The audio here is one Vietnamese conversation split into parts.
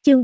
Chương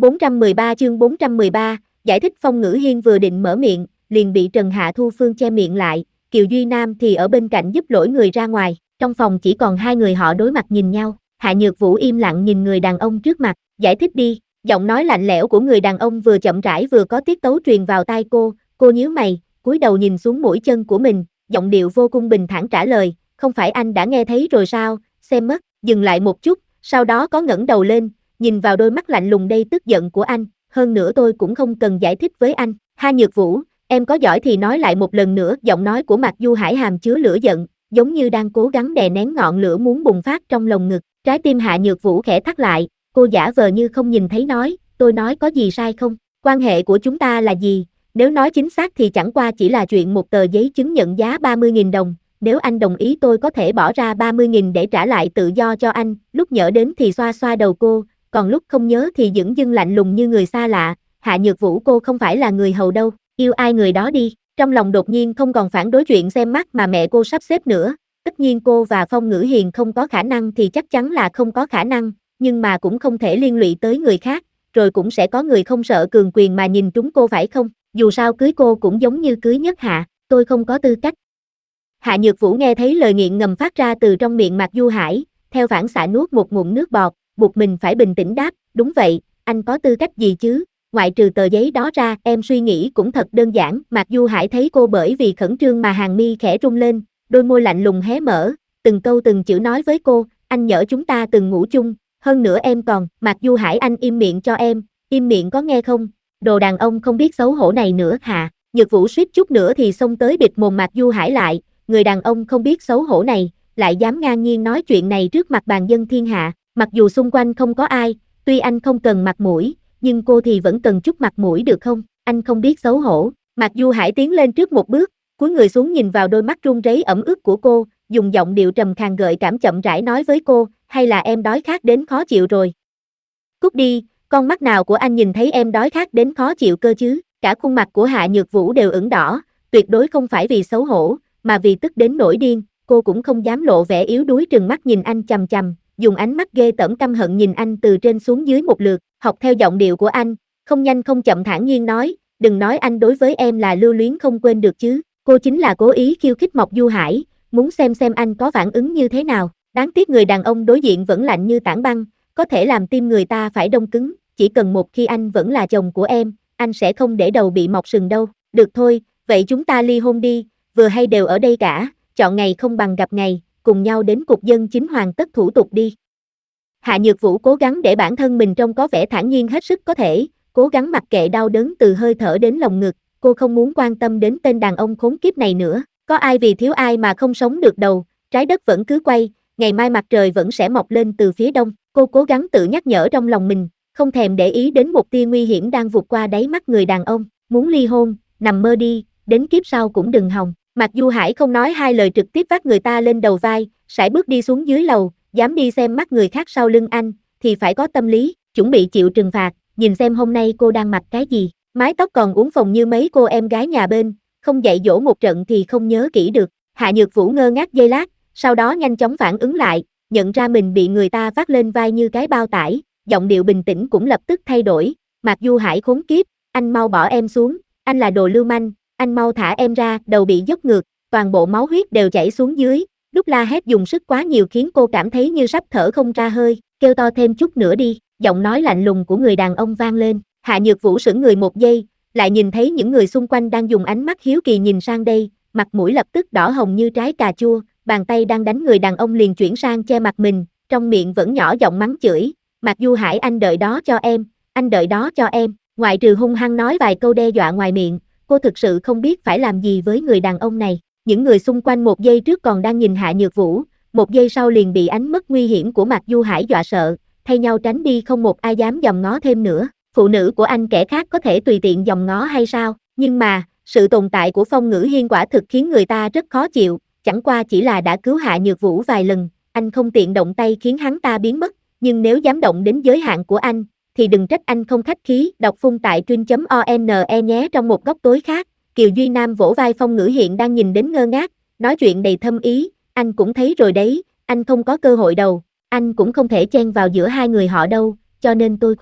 413, giải thích. Phong Ngữ Hiên vừa định mở miệng, liền bị Trần Hạ Thu Phương che miệng lại, Kiều Duy Nam thì ở bên cạnh giúp lỗi người ra ngoài, trong phòng chỉ còn hai người họ đối mặt nhìn nhau, Hạ Nhược Vũ im lặng nhìn người đàn ông trước mặt, giải thích đi, giọng nói lạnh lẽo của người đàn ông vừa chậm rãi vừa có tiết tấu truyền vào tai cô nhíu mày, cúi đầu nhìn xuống mũi chân của mình, giọng điệu vô cùng bình thản trả lời, không phải anh đã nghe thấy rồi sao, xem mất, dừng lại một chút, sau đó có ngẩng đầu lên, nhìn vào đôi mắt lạnh lùng đầy tức giận của anh, hơn nữa tôi cũng không cần giải thích với anh, Hạ Nhược Vũ, em có giỏi thì nói lại một lần nữa, giọng nói của Mạc Du Hải hàm chứa lửa giận, giống như đang cố gắng đè nén ngọn lửa muốn bùng phát trong lồng ngực, trái tim Hạ Nhược Vũ khẽ thắt lại, cô giả vờ như không nhìn thấy nói, tôi nói có gì sai không, quan hệ của chúng ta là gì, nếu nói chính xác thì chẳng qua chỉ là chuyện một tờ giấy chứng nhận giá 30.000 đồng, nếu anh đồng ý tôi có thể bỏ ra 30.000 để trả lại tự do cho anh, lúc nhớ đến thì xoa xoa đầu cô, còn lúc không nhớ thì dửng dưng lạnh lùng như người xa lạ, Hạ Nhược Vũ cô không phải là người hầu đâu, yêu ai người đó đi, trong lòng đột nhiên không còn phản đối chuyện xem mắt mà mẹ cô sắp xếp nữa, tất nhiên cô và Phong Ngữ Hiền không có khả năng thì chắc chắn là không có khả năng, nhưng mà cũng không thể liên lụy tới người khác, rồi cũng sẽ có người không sợ cường quyền mà nhìn trúng cô phải không, dù sao cưới cô cũng giống như cưới Nhất Hạ, tôi không có tư cách. Hạ Nhược Vũ nghe thấy lời nghiện ngầm phát ra từ trong miệng Mạc Du Hải, theo phản xạ nuốt một ngụm nước bọt, buộc mình phải bình tĩnh đáp, đúng vậy, anh có tư cách gì chứ, ngoại trừ tờ giấy đó ra, em suy nghĩ cũng thật đơn giản, Mạc Du Hải thấy cô bởi vì khẩn trương mà hàng mi khẽ rung lên, đôi môi lạnh lùng hé mở, từng câu từng chữ nói với cô, anh nhỡ chúng ta từng ngủ chung, hơn nữa em còn, Mạc Du Hải anh im miệng cho em, im miệng có nghe không, đồ đàn ông không biết xấu hổ này nữa Hạ, Nhược Vũ suýt chút nữa thì xông tới bịt mồm Mạc Du Hải lại, người đàn ông không biết xấu hổ này, lại dám ngang nhiên nói chuyện này trước mặt bàn dân thiên hạ, mặc dù xung quanh không có ai, tuy anh không cần mặt mũi, nhưng cô thì vẫn cần chút mặt mũi được không, anh không biết xấu hổ, Mạc Du Hải tiến lên trước một bước, cúi người xuống nhìn vào đôi mắt run rẩy ẩm ướt của cô, dùng giọng điệu trầm khàn gợi cảm chậm rãi nói với cô, hay là em đói khát đến khó chịu rồi. Cút đi, con mắt nào của anh nhìn thấy em đói khát đến khó chịu cơ chứ, cả khuôn mặt của Hạ Nhược Vũ đều ửng đỏ, tuyệt đối không phải vì xấu hổ, mà vì tức đến nổi điên, cô cũng không dám lộ vẻ yếu đuối trừng mắt nhìn anh chằm chằm, dùng ánh mắt ghê tởm căm hận nhìn anh từ trên xuống dưới một lượt, học theo giọng điệu của anh, không nhanh không chậm thản nhiên nói, đừng nói anh đối với em là lưu luyến không quên được chứ, cô chính là cố ý khiêu khích Mộc Du Hải, muốn xem anh có phản ứng như thế nào, đáng tiếc người đàn ông đối diện vẫn lạnh như tảng băng, có thể làm tim người ta phải đông cứng, chỉ cần một khi anh vẫn là chồng của em, anh sẽ không để đầu bị mọc sừng đâu, được thôi, vậy chúng ta ly hôn đi, vừa hay đều ở đây cả, chọn ngày không bằng gặp ngày, cùng nhau đến cục dân chính hoàn tất thủ tục đi. Hạ Nhược Vũ cố gắng để bản thân mình trông có vẻ thản nhiên hết sức có thể, cố gắng mặc kệ đau đớn từ hơi thở đến lồng ngực, cô không muốn quan tâm đến tên đàn ông khốn kiếp này nữa, có ai vì thiếu ai mà không sống được đâu, trái đất vẫn cứ quay, ngày mai mặt trời vẫn sẽ mọc lên từ phía đông, cô cố gắng tự nhắc nhở trong lòng mình, không thèm để ý đến một tia nguy hiểm đang vụt qua đáy mắt người đàn ông, muốn ly hôn, nằm mơ đi, đến kiếp sau cũng đừng hòng. Mạc Du Hải không nói hai lời trực tiếp vác người ta lên đầu vai, sải bước đi xuống dưới lầu, dám đi xem mắt người khác sau lưng anh, thì phải có tâm lý, chuẩn bị chịu trừng phạt, nhìn xem hôm nay cô đang mặc cái gì, mái tóc còn uốn phồng như mấy cô em gái nhà bên, không dạy dỗ một trận thì không nhớ kỹ được, Hạ Nhược Vũ ngơ ngác giây lát, sau đó nhanh chóng phản ứng lại, nhận ra mình bị người ta vác lên vai như cái bao tải, giọng điệu bình tĩnh cũng lập tức thay đổi, Mạc Du Hải khốn kiếp, anh mau bỏ em xuống, anh là đồ lưu manh, anh mau thả em ra, đầu bị dốc ngược, toàn bộ máu huyết đều chảy xuống dưới, lúc la hét dùng sức quá nhiều khiến cô cảm thấy như sắp thở không ra hơi, kêu to thêm chút nữa đi, giọng nói lạnh lùng của người đàn ông vang lên, Hạ Nhược Vũ sững người một giây, lại nhìn thấy những người xung quanh đang dùng ánh mắt hiếu kỳ nhìn sang đây, mặt mũi lập tức đỏ hồng như trái cà chua, bàn tay đang đánh người đàn ông liền chuyển sang che mặt mình, trong miệng vẫn nhỏ giọng mắng chửi, Mạc Du Hải anh đợi đó cho em, anh đợi đó cho em, ngoại trừ hung hăng nói vài câu đe dọa ngoài miệng, cô thực sự không biết phải làm gì với người đàn ông này, những người xung quanh một giây trước còn đang nhìn Hạ Nhược Vũ, một giây sau liền bị ánh mắt nguy hiểm của Mạc Du Hải dọa sợ, thay nhau tránh đi không một ai dám dòm ngó thêm nữa, phụ nữ của anh kẻ khác có thể tùy tiện dòm ngó hay sao, nhưng mà, sự tồn tại của Phong Ngữ Hiên quả thực khiến người ta rất khó chịu, chẳng qua chỉ là đã cứu Hạ Nhược Vũ vài lần, anh không tiện động tay khiến hắn ta biến mất, nhưng nếu dám động đến giới hạn của anh, thì đừng trách anh không khách khí, đọc phun tại truyện.one nhé. Trong một góc tối khác, Kiều Duy Nam vỗ vai Phong Ngữ Hiện đang nhìn đến ngơ ngác, nói chuyện đầy thâm ý, anh cũng thấy rồi đấy, anh không có cơ hội đâu, anh cũng không thể chen vào giữa hai người họ đâu, cho nên tôi khuyên,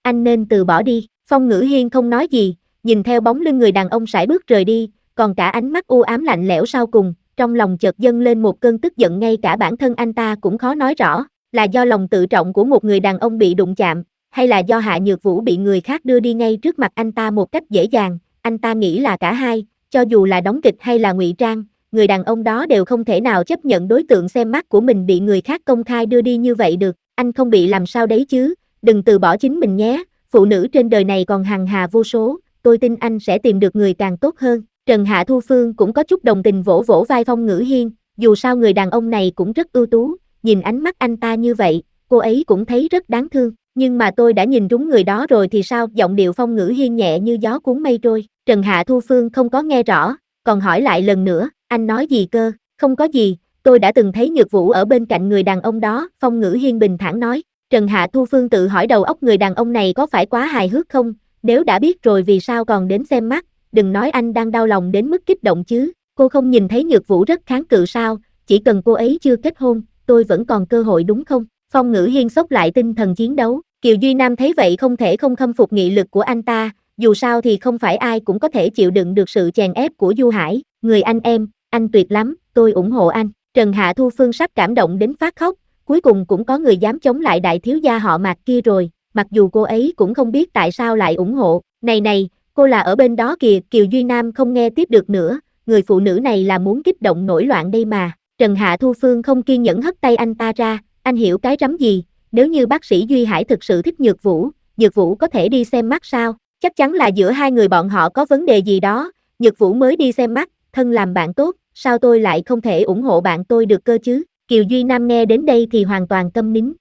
anh nên từ bỏ đi. Phong Ngữ Hiên không nói gì, nhìn theo bóng lưng người đàn ông sải bước rời đi, còn cả ánh mắt u ám lạnh lẽo sau cùng, trong lòng chợt dâng lên một cơn tức giận ngay cả bản thân anh ta cũng khó nói rõ, là do lòng tự trọng của một người đàn ông bị đụng chạm, hay là do Hạ Nhược Vũ bị người khác đưa đi ngay trước mặt anh ta một cách dễ dàng, anh ta nghĩ là cả hai, cho dù là đóng kịch hay là ngụy trang, người đàn ông đó đều không thể nào chấp nhận đối tượng xem mắt của mình bị người khác công khai đưa đi như vậy được, anh không bị làm sao đấy chứ, đừng từ bỏ chính mình nhé, phụ nữ trên đời này còn hằng hà vô số, tôi tin anh sẽ tìm được người càng tốt hơn. Trần Hạ Thu Phương cũng có chút đồng tình vỗ vỗ vai Phong Ngữ Hiên, dù sao người đàn ông này cũng rất ưu tú, nhìn ánh mắt anh ta như vậy, cô ấy cũng thấy rất đáng thương, nhưng mà tôi đã nhìn trúng người đó rồi thì sao? Giọng điệu Phong Ngữ Hiên nhẹ như gió cuốn mây trôi, Trần Hạ Thu Phương không có nghe rõ, còn hỏi lại lần nữa, anh nói gì cơ? Không có gì, tôi đã từng thấy Nhược Vũ ở bên cạnh người đàn ông đó, Phong Ngữ Hiên bình thản nói. Trần Hạ Thu Phương tự hỏi đầu óc người đàn ông này có phải quá hài hước không, nếu đã biết rồi vì sao còn đến xem mắt, đừng nói anh đang đau lòng đến mức kích động chứ, cô không nhìn thấy Nhược Vũ rất kháng cự sao, chỉ cần cô ấy chưa kết hôn, tôi vẫn còn cơ hội đúng không? Phong Ngữ Hiên xốc lại tinh thần chiến đấu, Kiều Duy Nam thấy vậy không thể không khâm phục nghị lực của anh ta, dù sao thì không phải ai cũng có thể chịu đựng được sự chèn ép của Du Hải, người anh em, anh tuyệt lắm, tôi ủng hộ anh. Trần Hạ Thu Phương sắp cảm động đến phát khóc, cuối cùng cũng có người dám chống lại đại thiếu gia họ Mạc kia rồi, mặc dù cô ấy cũng không biết tại sao lại ủng hộ, này, cô là ở bên đó kìa, Kiều Duy Nam không nghe tiếp được nữa, người phụ nữ này là muốn kích động nổi loạn đây mà, Trần Hạ Thu Phương không kiên nhẫn hất tay anh ta ra, anh hiểu cái rắm gì, nếu như bác sĩ Duy Hải thực sự thích Nhược Vũ có thể đi xem mắt sao, chắc chắn là giữa hai người bọn họ có vấn đề gì đó, Nhược Vũ mới đi xem mắt, thân làm bạn tốt, sao tôi lại không thể ủng hộ bạn tôi được cơ chứ, Kiều Duy Nam nghe đến đây thì hoàn toàn câm nín.